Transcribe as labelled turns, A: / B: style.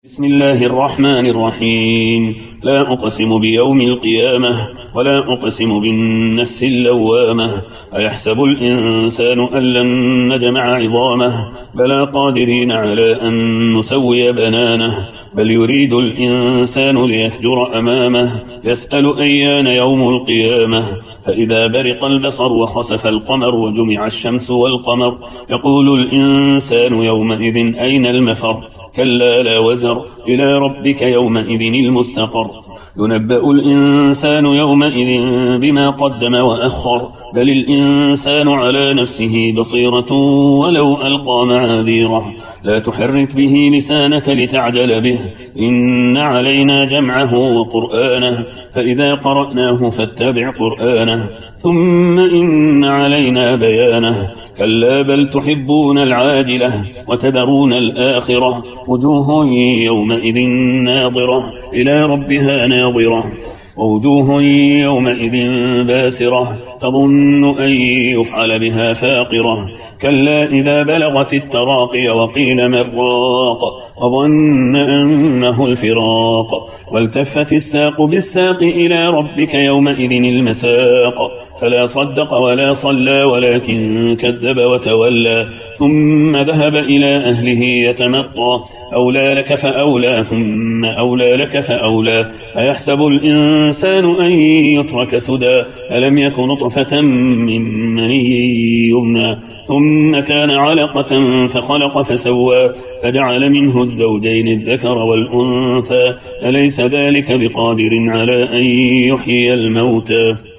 A: بسم الله الرحمن الرحيم. لا أقسم بيوم القيامة ولا أقسم بالنفس اللوامة. أيحسب الإنسان أن لن نجمع عظامه بلى قادرين على أن نسوي بنانه بل يريد الإنسان ليفجر أمامه يسأل أيان يوم القيامة فإذا برق البصر وخسف القمر وجمع الشمس والقمر يقول الإنسان يومئذ أين المفر كلا لا وزر إلى ربك يومئذ المستقر ينبأ الإنسان يومئذ بما قدم وأخر بل الإنسان على نفسه بصيرة ولو ألقى معاذيره لا تحرك به لسانك لتعجل به إن علينا جمعه وقرآنه فإذا قرأناه فاتبع قرآنه ثم إن علينا بيانه كلا بل تحبون العاجلة وتذرون الآخرة وجوه يومئذ ناظرة إلى ربها ناظرة ووجوه يومئذ باسرة تظن أن يفعل بها فاقرة كلا إذا بلغت التراقي وقيل من راق وظن أنه الفراق والتفت الساق بالساق إلى ربك يومئذ المساق فلا صدق ولا صلى ولكن كذب وتولى ثم ذهب إلى أهله يتمطى أولى لك فأولى ثم أولى لك فأولى أيحسب الإنسان أن يترك سدى ألم يكن نطفة من مني يمنى ثم كان علقة فخلق فسوى فجعل منه الزوجين الذكر والأنثى أليس ذلك بقادر على أن يحيي الموتى